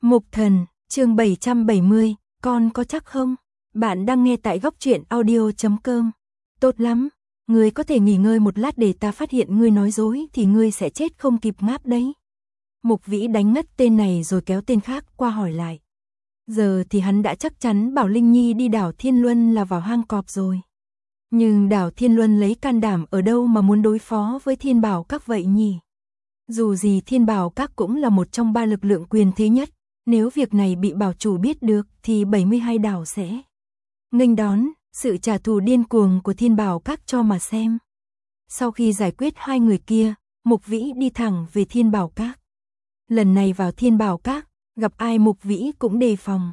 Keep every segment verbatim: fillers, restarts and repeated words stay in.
Mục Thần, chương bảy trăm bảy mươi, con có chắc không? Bạn đang nghe tại góc truyện audio chấm com. Tốt lắm, ngươi có thể nghỉ ngơi một lát để ta phát hiện ngươi nói dối thì ngươi sẽ chết không kịp ngáp đấy. Mục Vĩ đánh ngất tên này rồi kéo tên khác qua hỏi lại. Giờ thì hắn đã chắc chắn bảo Linh Nhi đi đảo Thiên Luân là vào hang cọp rồi. Nhưng đảo Thiên Luân lấy can đảm ở đâu mà muốn đối phó với Thiên Bảo Các vậy nhỉ? Dù gì Thiên Bảo Các cũng là một trong ba lực lượng quyền thế nhất. Nếu việc này bị bảo chủ biết được thì bảy mươi hai đảo sẽ nghênh đón sự trả thù điên cuồng của Thiên Bảo Các cho mà xem. Sau khi giải quyết hai người kia, Mục Vĩ đi thẳng về Thiên Bảo Các. Lần này vào Thiên Bảo Các, gặp ai Mục Vĩ cũng đề phòng.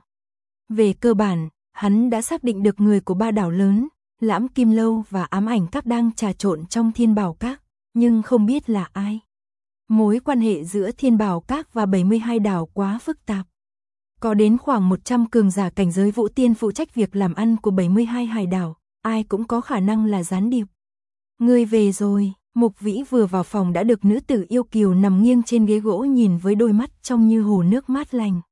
Về cơ bản, hắn đã xác định được người của ba đảo lớn, Lãm Kim Lâu và Ám Ảnh Các đang trà trộn trong Thiên Bảo Các, nhưng không biết là ai. Mối quan hệ giữa Thiên Bảo Các và bảy mươi hai đảo quá phức tạp. Có đến khoảng một trăm cường giả cảnh giới vũ tiên phụ trách việc làm ăn của bảy mươi hai hải đảo, ai cũng có khả năng là gián điệp. Ngươi về rồi, Mục Vĩ vừa vào phòng đã được nữ tử yêu kiều nằm nghiêng trên ghế gỗ nhìn với đôi mắt trong như hồ nước mát lành.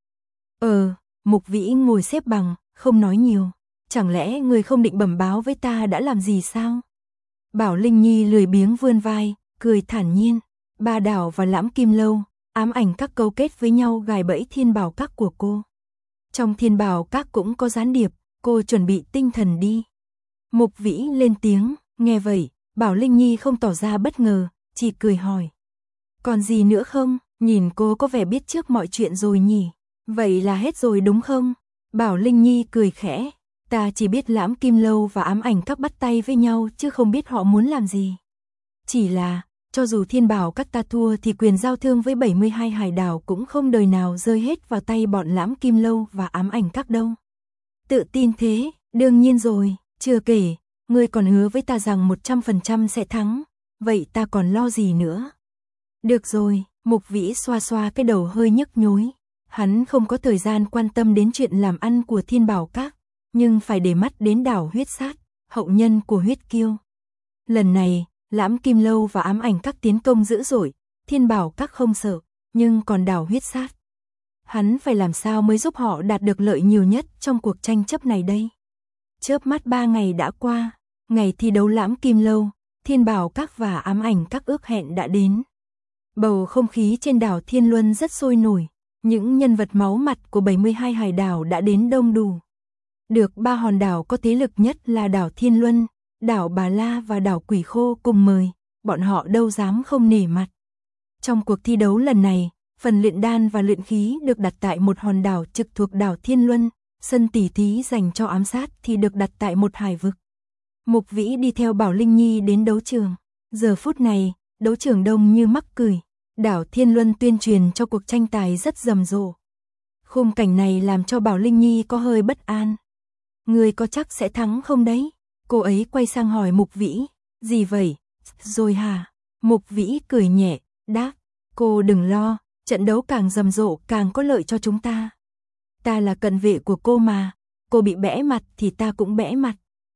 Ờ, Mục Vĩ ngồi xếp bằng, không nói nhiều. Chẳng lẽ ngươi không định bẩm báo với ta đã làm gì sao? Bảo Linh Nhi lười biếng vươn vai, cười thản nhiên. Ba đảo và Lãm Kim Lâu, Ám Ảnh Các câu kết với nhau gài bẫy Thiên Bảo Các của cô. Trong Thiên Bảo Các cũng có gián điệp, cô chuẩn bị tinh thần đi. Mục Vĩ lên tiếng, nghe vậy, Bảo Linh Nhi không tỏ ra bất ngờ, chỉ cười hỏi. Còn gì nữa không? Nhìn cô có vẻ biết trước mọi chuyện rồi nhỉ? Vậy là hết rồi đúng không? Bảo Linh Nhi cười khẽ, ta chỉ biết Lãm Kim Lâu và Ám Ảnh Các bắt tay với nhau chứ không biết họ muốn làm gì. Chỉ là, cho dù Thiên Bảo Các ta thua thì quyền giao thương với bảy mươi hai hải đảo cũng không đời nào rơi hết vào tay bọn Lãm Kim Lâu và Ám Ảnh Các đâu. Tự tin thế, đương nhiên rồi, chưa kể, ngươi còn hứa với ta rằng một trăm phần trăm sẽ thắng, vậy ta còn lo gì nữa. Được rồi, Mục Vĩ xoa xoa cái đầu hơi nhức nhối, hắn không có thời gian quan tâm đến chuyện làm ăn của Thiên Bảo Các, nhưng phải để mắt đến đảo Huyết Sát, hậu nhân của Huyết Kiêu. Lần này, Lãm Kim Lâu và Ám Ảnh Các tiến công dữ dội, Thiên Bảo Các không sợ, nhưng còn đảo Huyết Sát. Hắn phải làm sao mới giúp họ đạt được lợi nhiều nhất trong cuộc tranh chấp này đây? Chớp mắt ba ngày đã qua, ngày thi đấu Lãm Kim Lâu, Thiên Bảo Các và Ám Ảnh Các ước hẹn đã đến. Bầu không khí trên đảo Thiên Luân rất sôi nổi, những nhân vật máu mặt của bảy mươi hai hải đảo đã đến đông đủ. Được ba hòn đảo có thế lực nhất là đảo Thiên Luân, đảo Bà La và đảo Quỷ Khô cùng mời, bọn họ đâu dám không nể mặt. Trong cuộc thi đấu lần này, phần luyện đan và luyện khí được đặt tại một hòn đảo trực thuộc đảo Thiên Luân, sân tỉ thí dành cho ám sát thì được đặt tại một hải vực. Mục Vĩ đi theo Bảo Linh Nhi đến đấu trường. Giờ phút này, đấu trường đông như mắc cười, đảo Thiên Luân tuyên truyền cho cuộc tranh tài rất rầm rộ. Khung cảnh này làm cho Bảo Linh Nhi có hơi bất an. Ngươi có chắc sẽ thắng không đấy? Cô ấy quay sang hỏi Mục Vĩ, gì vậy? Rồi hả? Mục Vĩ cười nhẹ, đáp, cô đừng lo, trận đấu càng rầm rộ càng có lợi cho chúng ta. Ta là cận vệ của cô mà, cô bị bẽ mặt thì ta cũng bẽ mặt.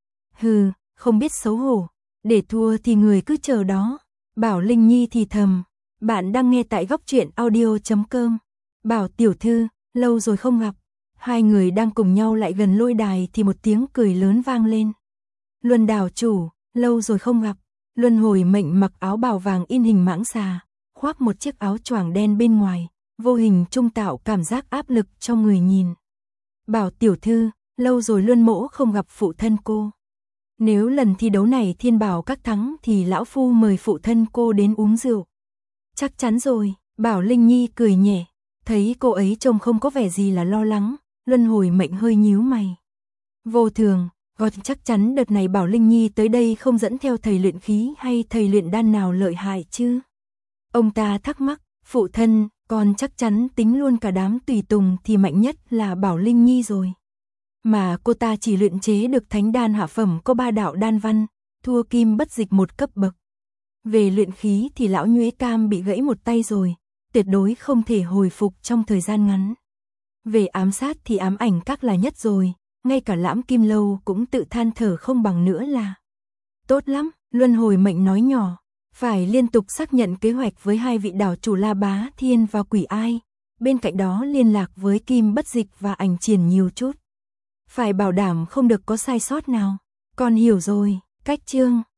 Hừ, không biết xấu hổ, để thua thì người cứ chờ đó. Bảo Linh Nhi thì thầm, bạn đang nghe tại góc truyện audio chấm com. Bảo tiểu thư, lâu rồi không gặp. Hai người đang cùng nhau lại gần lôi đài thì một tiếng cười lớn vang lên. Luân đảo chủ, lâu rồi không gặp. Luân Hồi Mệnh mặc áo bào vàng in hình mãng xà, khoác một chiếc áo choàng đen bên ngoài, vô hình trung tạo cảm giác áp lực cho người nhìn. Bảo tiểu thư, lâu rồi Luân mỗ không gặp phụ thân cô. Nếu lần thi đấu này Thiên Bảo Các thắng thì lão phu mời phụ thân cô đến uống rượu. Chắc chắn rồi, Bảo Linh Nhi cười nhẹ, thấy cô ấy trông không có vẻ gì là lo lắng, Luân Hồi Mệnh hơi nhíu mày. Vô thường, gọi chắc chắn đợt này Bảo Linh Nhi tới đây không dẫn theo thầy luyện khí hay thầy luyện đan nào lợi hại chứ? Ông ta thắc mắc, phụ thân, con chắc chắn tính luôn cả đám tùy tùng thì mạnh nhất là Bảo Linh Nhi rồi. Mà cô ta chỉ luyện chế được thánh đan hạ phẩm có ba đạo đan văn, thua Kim Bất Dịch một cấp bậc. Về luyện khí thì lão Nhuế Cam bị gãy một tay rồi, tuyệt đối không thể hồi phục trong thời gian ngắn. Về ám sát thì Ám Ảnh Các là nhất rồi, ngay cả Lãm Kim Lâu cũng tự than thở không bằng nữa là. Tốt lắm, Luân Hồi Mệnh nói nhỏ, phải liên tục xác nhận kế hoạch với hai vị đảo chủ La Bá Thiên và Quỷ Ai, Bên cạnh đó liên lạc với Kim Bất Dịch và Ảnh Triển nhiều chút. Phải bảo đảm không được có sai sót nào. Con hiểu rồi, cách chương.